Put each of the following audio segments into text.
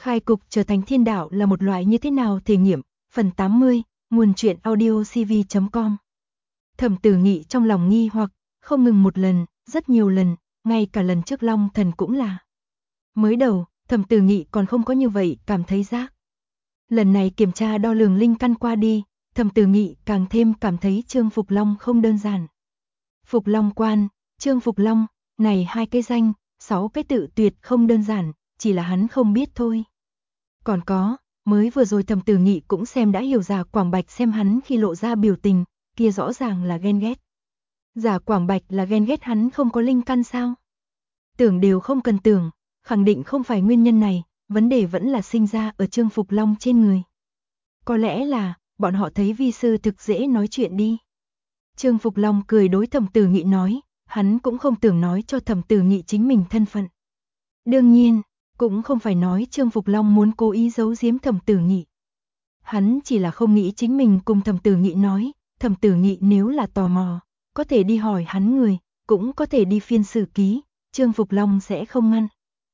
Khai cục trở thành thiên đạo là một loại như thế nào thể nghiệm, phần 80, nguồn truyện audio cv.com. Thẩm Tử Nghị trong lòng nghi hoặc, không ngừng một lần, rất nhiều lần, ngay cả lần trước Long Thần cũng là. Mới đầu, Thẩm Tử Nghị còn không có như vậy cảm thấy giác. Lần này kiểm tra đo lường linh căn qua đi, Thẩm Tử Nghị càng thêm cảm thấy Trương Phục Long không đơn giản. Phục Long Quan, Trương Phục Long, này hai cái danh, 6 cái tự tuyệt không đơn giản, chỉ là hắn không biết thôi. Còn có, mới vừa rồi Thẩm Tử Nghị cũng xem đã hiểu Giả Quảng Bạch xem hắn khi lộ ra biểu tình, kia rõ ràng là ghen ghét. Giả Quảng Bạch là ghen ghét hắn không có linh căn sao? Tưởng đều không cần tưởng, khẳng định không phải nguyên nhân này, vấn đề vẫn là sinh ra ở Trương Phục Long trên người. Có lẽ là, bọn họ thấy vi sư thực dễ nói chuyện đi. Trương Phục Long cười đối Thẩm Tử Nghị nói, hắn cũng không tưởng nói cho Thẩm Tử Nghị chính mình thân phận. Đương nhiên, cũng không phải nói Trương Phục Long muốn cố ý giấu giếm Thẩm Tử Nghị. Hắn chỉ là không nghĩ chính mình cùng Thẩm Tử Nghị nói, Thẩm Tử Nghị nếu là tò mò, có thể đi hỏi hắn người, cũng có thể đi phiên sử ký, Trương Phục Long sẽ không ngăn.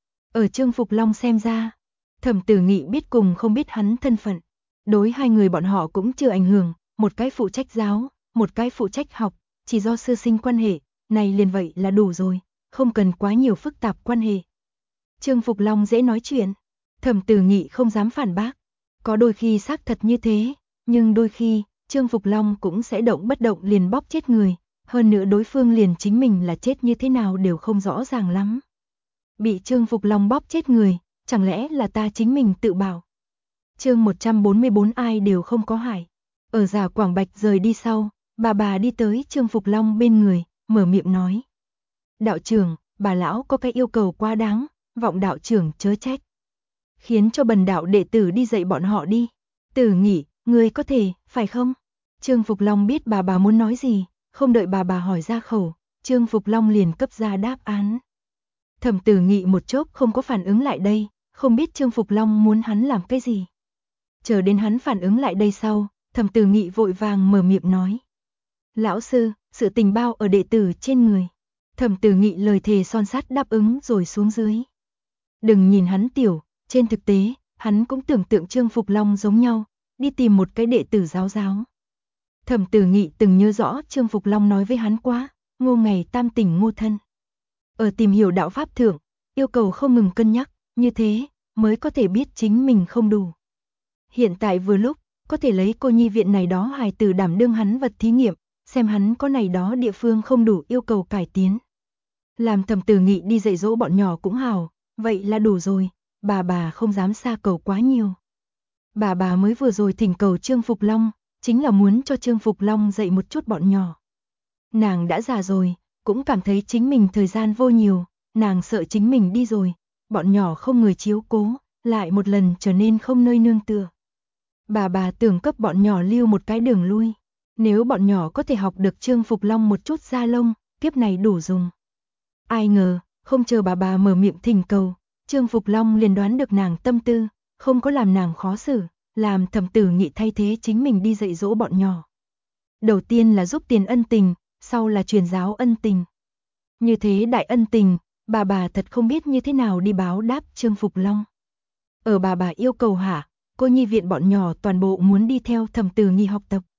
Ở Trương Phục Long xem ra, Thẩm Tử Nghị biết cùng không biết hắn thân phận, đối hai người bọn họ cũng chưa ảnh hưởng, một cái phụ trách giáo, một cái phụ trách học, chỉ do sư sinh quan hệ, này liền vậy là đủ rồi, không cần quá nhiều phức tạp quan hệ. Trương Phục Long dễ nói chuyện, Thẩm Tử Nghị không dám phản bác, có đôi khi xác thật như thế, nhưng đôi khi, Trương Phục Long cũng sẽ động bất động liền bóp chết người, hơn nữa đối phương liền chính mình là chết như thế nào đều không rõ ràng lắm. Bị Trương Phục Long bóp chết người, chẳng lẽ là ta chính mình tự bảo. Chương 144 ai đều không có hại. Ở Giả Quảng Bạch rời đi sau, bà đi tới Trương Phục Long bên người, mở miệng nói. Đạo trưởng, bà lão có cái yêu cầu quá đáng, vọng đạo trưởng chớ trách. Khiến cho bần đạo đệ tử đi dạy bọn họ đi. Tử Nghị, ngươi có thể, phải không? Trương Phục Long biết bà muốn nói gì, không đợi bà hỏi ra khẩu, Trương Phục Long liền cấp ra đáp án. Thẩm Tử Nghị một chốc không có phản ứng lại đây, không biết Trương Phục Long muốn hắn làm cái gì. Chờ đến hắn phản ứng lại đây sau, Thẩm Tử Nghị vội vàng mở miệng nói. Lão sư, sự tình bao ở đệ tử trên người. Thẩm Tử Nghị lời thề son sắt đáp ứng rồi xuống dưới. Đừng nhìn hắn tiểu, trên thực tế, hắn cũng tưởng tượng Trương Phục Long giống nhau, đi tìm một cái đệ tử giáo. Thẩm Tử Nghị từng nhớ rõ Trương Phục Long nói với hắn quá, ngô ngày tam tỉnh ngô thân. Ở tìm hiểu đạo pháp thượng, yêu cầu không ngừng cân nhắc, như thế, mới có thể biết chính mình không đủ. Hiện tại vừa lúc, có thể lấy cô nhi viện này đó hài tử đảm đương hắn vật thí nghiệm, xem hắn có này đó địa phương không đủ yêu cầu cải tiến. Làm Thẩm Tử Nghị đi dạy dỗ bọn nhỏ cũng hào, vậy là đủ rồi, bà không dám xa cầu quá nhiều. Bà mới vừa rồi thỉnh cầu Trương Phục Long, chính là muốn cho Trương Phục Long dạy một chút bọn nhỏ. Nàng đã già rồi, cũng cảm thấy chính mình thời gian vô nhiều, nàng sợ chính mình đi rồi, bọn nhỏ không người chiếu cố, lại một lần trở nên không nơi nương tựa. Bà tưởng cấp bọn nhỏ lưu một cái đường lui, nếu bọn nhỏ có thể học được Trương Phục Long một chút da lông, kiếp này đủ dùng. Ai ngờ, không chờ bà mở miệng thỉnh cầu, Trương Phục Long liền đoán được nàng tâm tư, không có làm nàng khó xử, làm Thẩm Tử Nghị thay thế chính mình đi dạy dỗ bọn nhỏ. Đầu tiên là giúp tiền ân tình, sau là truyền giáo ân tình. Như thế đại ân tình, bà thật không biết như thế nào đi báo đáp Trương Phục Long. Ở bà yêu cầu hạ, cô nhi viện bọn nhỏ toàn bộ muốn đi theo Thẩm Tử Nghị học tập.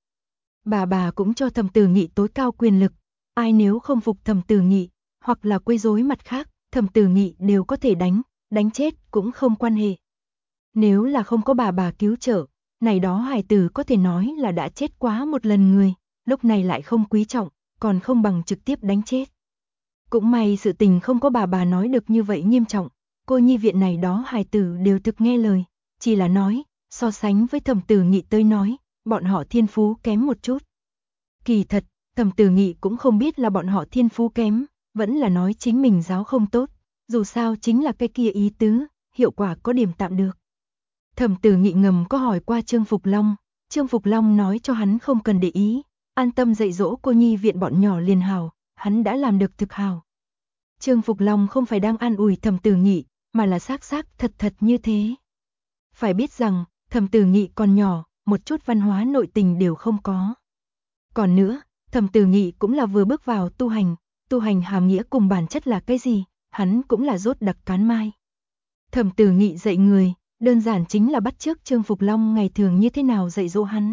Bà cũng cho Thẩm Tử Nghị tối cao quyền lực, ai nếu không phục Thẩm Tử Nghị, hoặc là quấy rối mặt khác, Thẩm Tử Nghị đều có thể đánh chết cũng không quan hệ. Nếu là không có bà cứu trợ, này đó hài tử có thể nói là đã chết quá một lần người, lúc này lại không quý trọng, còn không bằng trực tiếp đánh chết. Cũng may sự tình không có bà nói được như vậy nghiêm trọng, cô nhi viện này đó hài tử đều thực nghe lời, chỉ là nói, so sánh với Thẩm Tử Nghị tới nói, bọn họ thiên phú kém một chút. Kỳ thật, Thẩm Tử Nghị cũng không biết là bọn họ thiên phú kém, vẫn là nói chính mình giáo không tốt, dù sao chính là cái kia ý tứ, hiệu quả có điểm tạm được. Thẩm Tử Nghị ngầm có hỏi qua Trương Phục Long, Trương Phục Long nói cho hắn không cần để ý, an tâm dạy dỗ cô nhi viện bọn nhỏ liền hào, hắn đã làm được thực hào. Trương Phục Long không phải đang an ủi Thẩm Tử Nghị, mà là xác thật như thế. Phải biết rằng, Thẩm Tử Nghị còn nhỏ, một chút văn hóa nội tình đều không có. Còn nữa, Thẩm Tử Nghị cũng là vừa bước vào tu hành hàm nghĩa cùng bản chất là cái gì, hắn cũng là rốt đặc cán mai. Thẩm Tử Nghị dạy người, Đơn giản chính là bắt chước Trương Phục Long ngày thường như thế nào dạy dỗ hắn.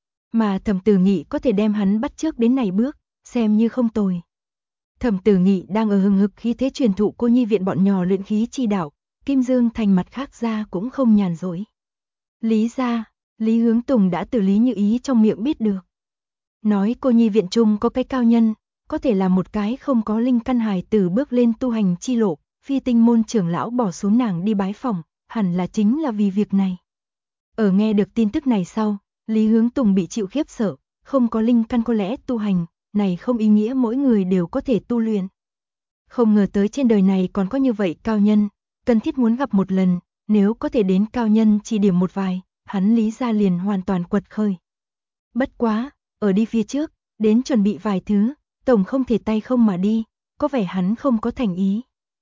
Mà Thẩm Tử Nghị có thể đem hắn bắt chước đến này bước, xem như không tồi. Thẩm Tử Nghị đang ở hừng hực khí thế truyền thụ cô nhi viện bọn nhỏ luyện khí chi đạo, Kim Dương Thành mặt khác ra cũng không nhàn rỗi. Lý gia, Lý Hướng Tùng đã từ Lý Như Ý trong miệng biết được. Nói cô nhi viện chung có cái cao nhân, có thể là một cái không có linh căn hài tử bước lên tu hành chi lộ, Phi Tinh môn trưởng lão bỏ xuống nàng đi bái phỏng, hẳn là chính là vì việc này. Ở nghe được tin tức này sau, Lý Hướng Tùng bị chịu khiếp sợ, không có linh căn có lẽ tu hành, này không ý nghĩa mỗi người đều có thể tu luyện. Không ngờ tới trên đời này còn có như vậy cao nhân, cần thiết muốn gặp một lần, nếu có thể đến cao nhân chỉ điểm một vài, hắn Lý gia liền hoàn toàn quật khởi. Bất quá, ở đi phía trước, đến chuẩn bị vài thứ, tổng không thể tay không mà đi, có vẻ hắn không có thành ý.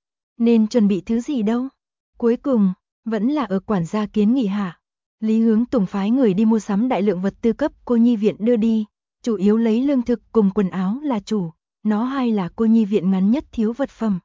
Nên chuẩn bị thứ gì đâu? Cuối cùng, vẫn là ở quản gia kiến nghị hạ. Lý Hướng Tùng phái người đi mua sắm đại lượng vật tư cấp cô nhi viện đưa đi, chủ yếu lấy lương thực cùng quần áo là chủ, nó hay là cô nhi viện ngắn nhất thiếu vật phẩm.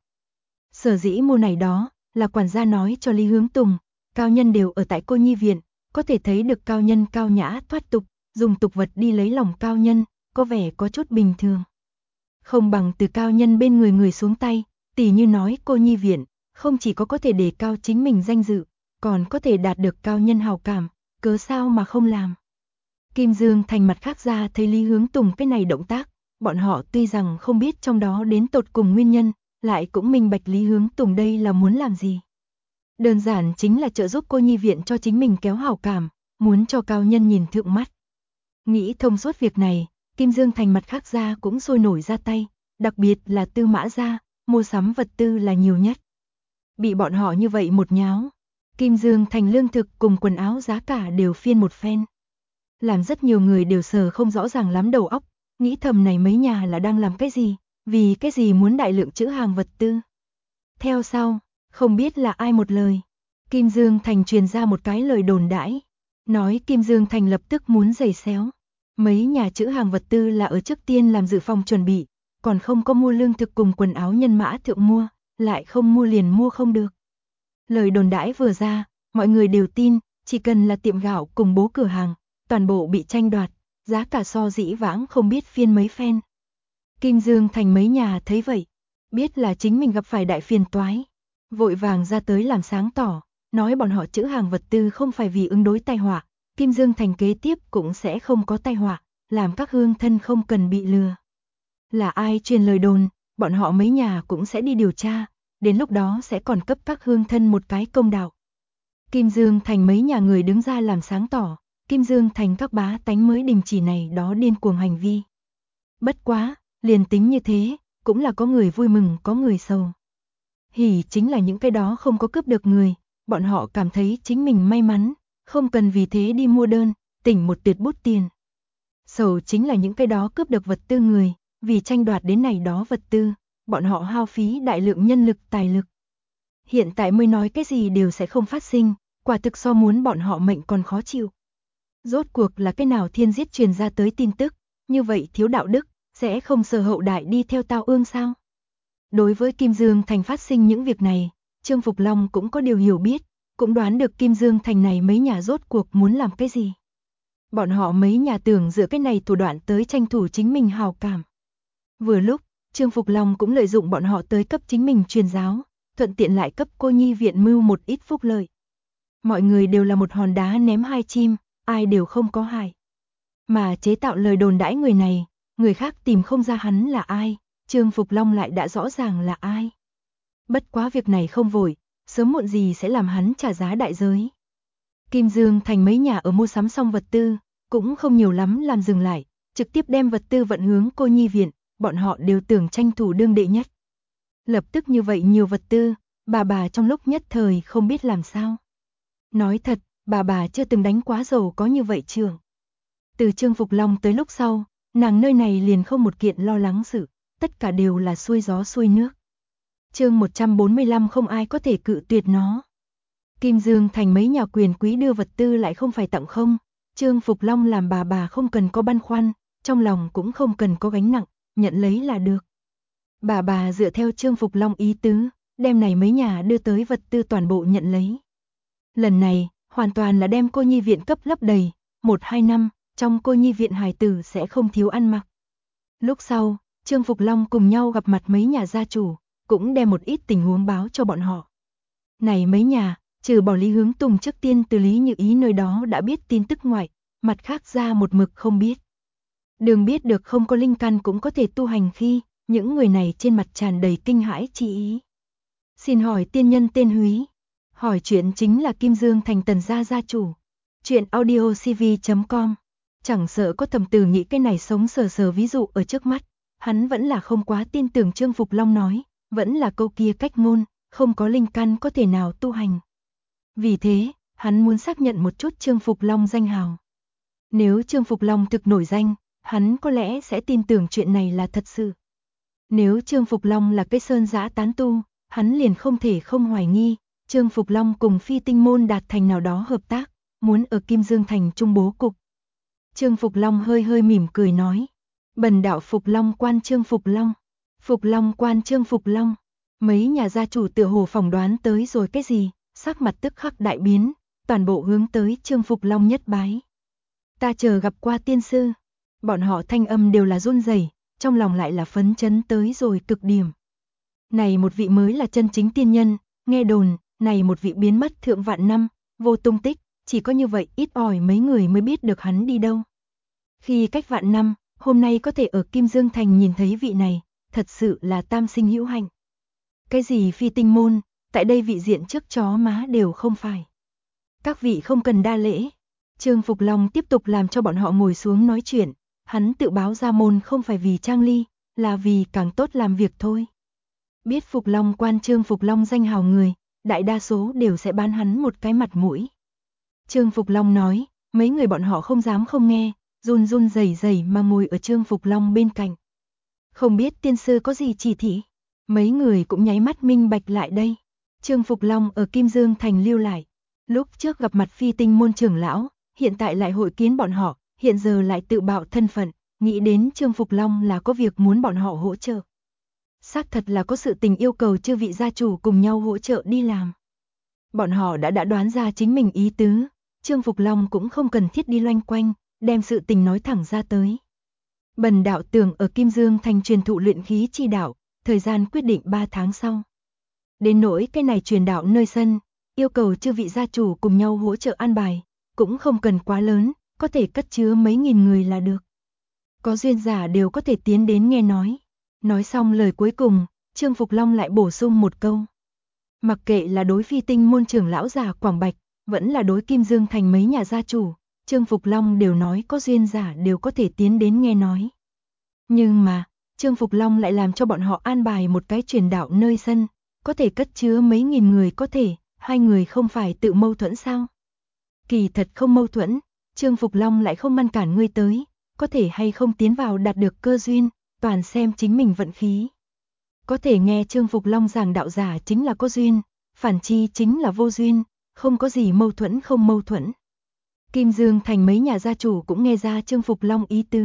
Sở dĩ mua này đó, là quản gia nói cho Lý Hướng Tùng, cao nhân đều ở tại cô nhi viện, có thể thấy được cao nhân cao nhã thoát tục, dùng tục vật đi lấy lòng cao nhân, có vẻ có chút bình thường. Không bằng từ cao nhân bên người xuống tay, tỉ như nói cô nhi viện, không chỉ có thể đề cao chính mình danh dự, còn có thể đạt được cao nhân hào cảm, cớ sao mà không làm. Kim Dương Thành mặt khác ra thấy Lý Hướng Tùng cái này động tác, bọn họ tuy rằng không biết trong đó đến tột cùng nguyên nhân, lại cũng minh bạch Lý Hướng Tùng đây là muốn làm gì. Đơn giản chính là trợ giúp cô nhi viện cho chính mình kéo hào cảm, muốn cho cao nhân nhìn thượng mắt. Nghĩ thông suốt việc này, Kim Dương Thành mặt khác ra cũng sôi nổi ra tay, đặc biệt là Tư Mã gia, mua sắm vật tư là nhiều nhất. Bị bọn họ như vậy một nháo, Kim Dương Thành lương thực cùng quần áo giá cả đều phiên một phen. Làm rất nhiều người đều sờ không rõ ràng lắm đầu óc, nghĩ thầm này mấy nhà là đang làm cái gì, vì cái gì muốn đại lượng trữ hàng vật tư. Theo sau, không biết là ai một lời, Kim Dương Thành truyền ra một cái lời đồn đãi, nói Kim Dương Thành lập tức muốn giày xéo. Mấy nhà trữ hàng vật tư là ở trước tiên làm dự phòng chuẩn bị, còn không có mua lương thực cùng quần áo nhân mã thượng mua, lại không mua liền mua không được. Lời đồn đãi vừa ra, mọi người đều tin, chỉ cần là tiệm gạo cùng bố cửa hàng, toàn bộ bị tranh đoạt, giá cả so dĩ vãng không biết phiên mấy phen. Kim Dương Thành mấy nhà thấy vậy, biết là chính mình gặp phải đại phiền toái, vội vàng ra tới làm sáng tỏ, nói bọn họ trữ hàng vật tư không phải vì ứng đối tai họa, Kim Dương Thành kế tiếp cũng sẽ không có tai họa, làm các hương thân không cần bị lừa. Là ai truyền lời đồn, bọn họ mấy nhà cũng sẽ đi điều tra, đến lúc đó sẽ còn cấp các hương thân một cái công đạo. Kim Dương Thành mấy nhà người đứng ra làm sáng tỏ, Kim Dương Thành các bá tánh mới đình chỉ này đó điên cuồng hành vi. Bất quá, liền tính như thế, cũng là có người vui mừng có người sầu. Hỉ chính là những cái đó không có cướp được người, bọn họ cảm thấy chính mình may mắn, không cần vì thế đi mua đơn, tỉnh một tuyệt bút tiền. Sầu chính là những cái đó cướp được vật tư người, vì tranh đoạt đến này đó vật tư, bọn họ hao phí đại lượng nhân lực tài lực. Hiện tại mới nói cái gì đều sẽ không phát sinh, quả thực so muốn bọn họ mệnh còn khó chịu. Rốt cuộc là cái nào thiên giết truyền ra tới tin tức, như vậy thiếu đạo đức, sẽ không sợ hậu đại đi theo tao ương sao? Đối với Kim Dương Thành phát sinh những việc này, Trương Phục Long cũng có điều hiểu biết, cũng đoán được Kim Dương Thành này mấy nhà rốt cuộc muốn làm cái gì. Bọn họ mấy nhà tưởng dựa cái này thủ đoạn tới tranh thủ chính mình hào cảm. Vừa lúc, Trương Phục Long cũng lợi dụng bọn họ tới cấp chính mình truyền giáo, thuận tiện lại cấp cô nhi viện mưu một ít phúc lợi. Mọi người đều là một hòn đá ném hai chim, ai đều không có hại. Mà chế tạo lời đồn đãi người này, người khác tìm không ra hắn là ai, Trương Phục Long lại đã rõ ràng là ai. Bất quá việc này không vội, sớm muộn gì sẽ làm hắn trả giá đại giới. Kim Dương Thành mấy nhà ở mua sắm xong vật tư, cũng không nhiều lắm làm dừng lại, trực tiếp đem vật tư vận hướng cô nhi viện, bọn họ đều tưởng tranh thủ đương đệ nhất. Lập tức như vậy nhiều vật tư, bà trong lúc nhất thời không biết làm sao. Nói thật, bà chưa từng đánh quá giàu có như vậy trường. Từ Trương Phục Long tới lúc sau, nàng nơi này liền không một kiện lo lắng sự, tất cả đều là xuôi gió xuôi nước. Chương 145 không ai có thể cự tuyệt nó. Kim Dương Thành mấy nhà quyền quý đưa vật tư lại không phải tặng không, Trương Phục Long làm bà không cần có băn khoăn, trong lòng cũng không cần có gánh nặng, nhận lấy là được. Bà dựa theo Trương Phục Long ý tứ, đem này mấy nhà đưa tới vật tư toàn bộ nhận lấy. Lần này, hoàn toàn là đem cô nhi viện cấp lấp đầy, 1-2 năm, trong cô nhi viện hài tử sẽ không thiếu ăn mặc. Lúc sau, Trương Phục Long cùng nhau gặp mặt mấy nhà gia chủ, cũng đem một ít tình huống báo cho bọn họ. Này mấy nhà, trừ bỏ Lý Hướng Tùng trước tiên từ Lý Như Ý nơi đó đã biết tin tức ngoại, mặt khác ra một mực không biết. Đường biết được không có linh căn cũng có thể tu hành khi, những người này trên mặt tràn đầy kinh hãi chi ý. Xin hỏi tiên nhân tên Húy. Hỏi chuyện chính là Kim Dương Thành Tần gia gia chủ. Chuyện audiocv.com. Chẳng sợ có Thẩm Tử nghĩ cái này sống sờ sờ ví dụ ở trước mắt, hắn vẫn là không quá tin tưởng Trương Phục Long nói, vẫn là câu kia cách ngôn, không có linh căn có thể nào tu hành. Vì thế, hắn muốn xác nhận một chút Trương Phục Long danh hào. Nếu Trương Phục Long thực nổi danh, hắn có lẽ sẽ tin tưởng chuyện này là thật sự. Nếu Trương Phục Long là cái sơn giã tán tu, hắn liền không thể không hoài nghi, Trương Phục Long cùng Phi Tinh Môn đạt thành nào đó hợp tác, muốn ở Kim Dương Thành trung bố cục. Trương Phục Long hơi hơi mỉm cười nói, bần đạo Phục Long quan Trương Phục Long, Phục Long quan Trương Phục Long. Mấy nhà gia chủ tựa hồ phỏng đoán tới rồi cái gì, sắc mặt tức khắc đại biến, toàn bộ hướng tới Trương Phục Long nhất bái. Ta chờ gặp qua tiên sư. Bọn họ thanh âm đều là run rẩy, trong lòng lại là phấn chấn tới rồi cực điểm. Này một vị mới là chân chính tiên nhân, nghe đồn, này một vị biến mất thượng vạn năm, vô tung tích, chỉ có như vậy ít ỏi mấy người mới biết được hắn đi đâu. Khi cách vạn năm, hôm nay có thể ở Kim Dương Thành nhìn thấy vị này, thật sự là tam sinh hữu hạnh. Cái gì Phi Tinh Môn, tại đây vị diện trước chó má đều không phải. Các vị không cần đa lễ. Trương Phục Long tiếp tục làm cho bọn họ ngồi xuống nói chuyện, hắn tự báo ra môn không phải vì Trang Ly, là vì càng tốt làm việc thôi. Biết Phục Long quan Trương Phục Long danh hào người, đại đa số đều sẽ bán hắn một cái mặt mũi. Trương Phục Long nói, mấy người bọn họ không dám không nghe, run run rẩy rẩy mà ngồi ở Trương Phục Long bên cạnh. Không biết tiên sư có gì chỉ thị, mấy người cũng nháy mắt minh bạch lại đây. Trương Phục Long ở Kim Dương Thành lưu lại, lúc trước gặp mặt Phi Tinh Môn trưởng lão, hiện tại lại hội kiến bọn họ, hiện giờ lại tự bạo thân phận, nghĩ đến Trương Phục Long là có việc muốn bọn họ hỗ trợ. Xác thật là có sự tình yêu cầu chư vị gia chủ cùng nhau hỗ trợ đi làm. Bọn họ đã đoán ra chính mình ý tứ, Trương Phục Long cũng không cần thiết đi loanh quanh, đem sự tình nói thẳng ra tới. Bần đạo tưởng ở Kim Dương Thành truyền thụ luyện khí chi đạo, thời gian quyết định 3 tháng sau. Đến nỗi cái này truyền đạo nơi sân, yêu cầu chư vị gia chủ cùng nhau hỗ trợ an bài, cũng không cần quá lớn, có thể cất chứa mấy nghìn người là được. Có duyên giả đều có thể tiến đến nghe nói. Nói xong lời cuối cùng, Trương Phục Long lại bổ sung một câu. Mặc kệ là đối Phi Tinh Môn trưởng lão già Quảng Bạch, vẫn là đối Kim Dương Thành mấy nhà gia chủ, Trương Phục Long đều nói có duyên giả đều có thể tiến đến nghe nói. Nhưng mà, Trương Phục Long lại làm cho bọn họ an bài một cái truyền đạo nơi sân, có thể cất chứa mấy nghìn người có thể, hai người không phải tự mâu thuẫn sao? Kỳ thật không mâu thuẫn, Trương Phục Long lại không ngăn cản ngươi tới, có thể hay không tiến vào đạt được cơ duyên, toàn xem chính mình vận khí. Có thể nghe Trương Phục Long giảng đạo giả chính là có duyên, phản chi chính là vô duyên, không có gì mâu thuẫn không mâu thuẫn. Kim Dương Thành mấy nhà gia chủ cũng nghe ra Trương Phục Long ý tứ.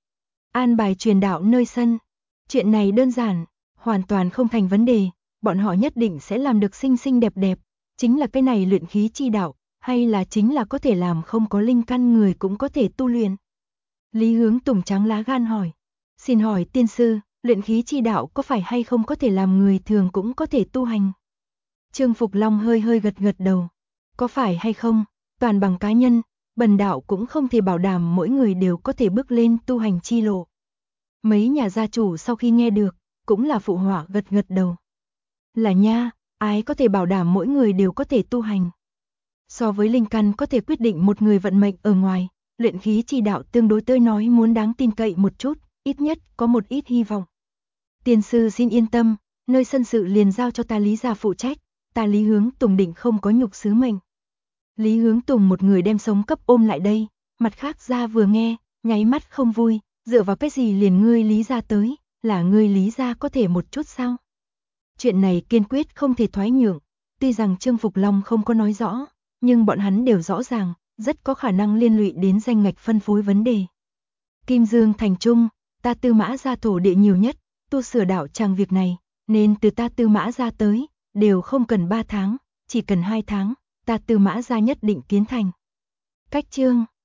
An bài truyền đạo nơi sân, chuyện này đơn giản, hoàn toàn không thành vấn đề, bọn họ nhất định sẽ làm được xinh xinh đẹp đẹp, chính là cái này luyện khí chi đạo, hay là chính là có thể làm không có linh căn người cũng có thể tu luyện. Lý Hướng Tùng trắng lá gan hỏi, xin hỏi tiên sư, luyện khí chi đạo có phải hay không có thể làm người thường cũng có thể tu hành? Trương Phục Long hơi hơi gật gật đầu, có phải hay không, toàn bằng cá nhân, bần đạo cũng không thể bảo đảm mỗi người đều có thể bước lên tu hành chi lộ. Mấy nhà gia chủ sau khi nghe được, cũng là phụ họa gật gật đầu. Là nha, ai có thể bảo đảm mỗi người đều có thể tu hành. So với linh căn có thể quyết định một người vận mệnh ở ngoài, luyện khí chi đạo tương đối tới nói muốn đáng tin cậy một chút, ít nhất có một ít hy vọng. Tiên sư xin yên tâm, nơi sân sự liền giao cho ta Lý gia phụ trách, ta Lý Hướng Tùng định không có nhục sứ mệnh. Lý Hướng Tùng một người đem sống cấp ôm lại đây, mặt khác gia vừa nghe, nháy mắt không vui, dựa vào cái gì liền ngươi Lý gia tới, là ngươi Lý gia có thể một chút sao? Chuyện này kiên quyết không thể thoái nhượng, tuy rằng Trương Phục Long không có nói rõ, nhưng bọn hắn đều rõ ràng, rất có khả năng liên lụy đến danh ngạch phân phối vấn đề. Kim Dương Thành Trung, ta Tư Mã gia thổ địa nhiều nhất, tu sửa đạo tràng việc này, nên từ ta Tư Mã gia tới, đều không cần 3 tháng, chỉ cần 2 tháng, ta Tư Mã gia nhất định kiến thành. Cách chương